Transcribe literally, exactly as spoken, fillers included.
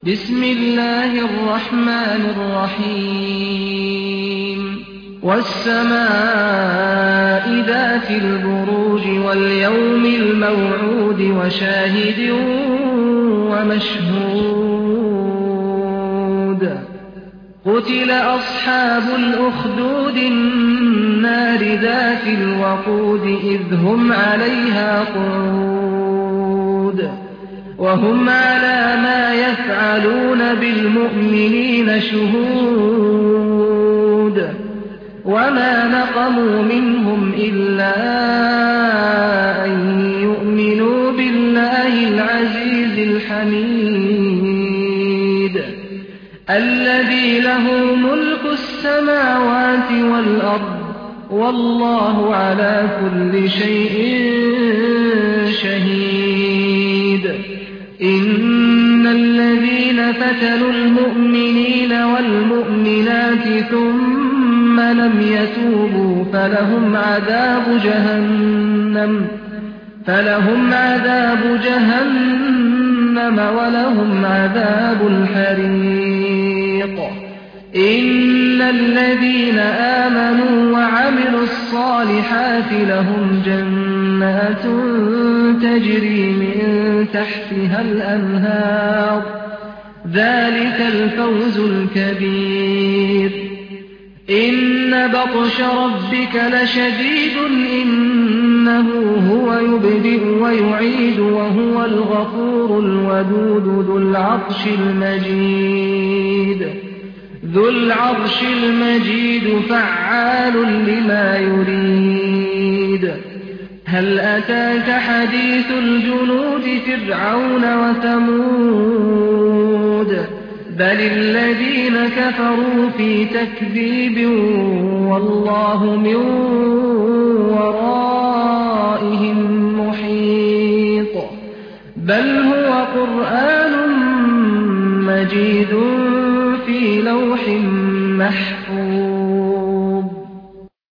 بسم الله الرحمن الرحيم والسماء ذات البروج واليوم الموعود وشاهد ومشهود قتل أصحاب الأخدود النار ذات الوقود إذ هم عليها قعود وهم على ما يفعلون بالمؤمنين شهود وما نقموا منهم إلا أن يؤمنوا بالله العزيز الحميد الذي له ملك السماوات والأرض والله على كل شيء شهيد إن الذين فتنوا المؤمنين والمؤمنات ثم لم يتوبوا فلهم عذاب جهنم فلهم عذاب جهنم ولهم عذاب الحريق إن الذين آمنوا وعملوا الصالحات لهم جنات تجري من تحتها الأنهار ذلك الفوز الكبير إن بطش ربك لشديد إنه هو يبدئ ويعيد وهو الغفور الودود ذو العرش المجيد ذو العرش المجيد فعال لما يريد هل أتاك حديث الجنود فرعون وثمود بل الذين كفروا في تكذيب والله من ورائهم محيط بل هو قرآن مجيد في لوح محفوظ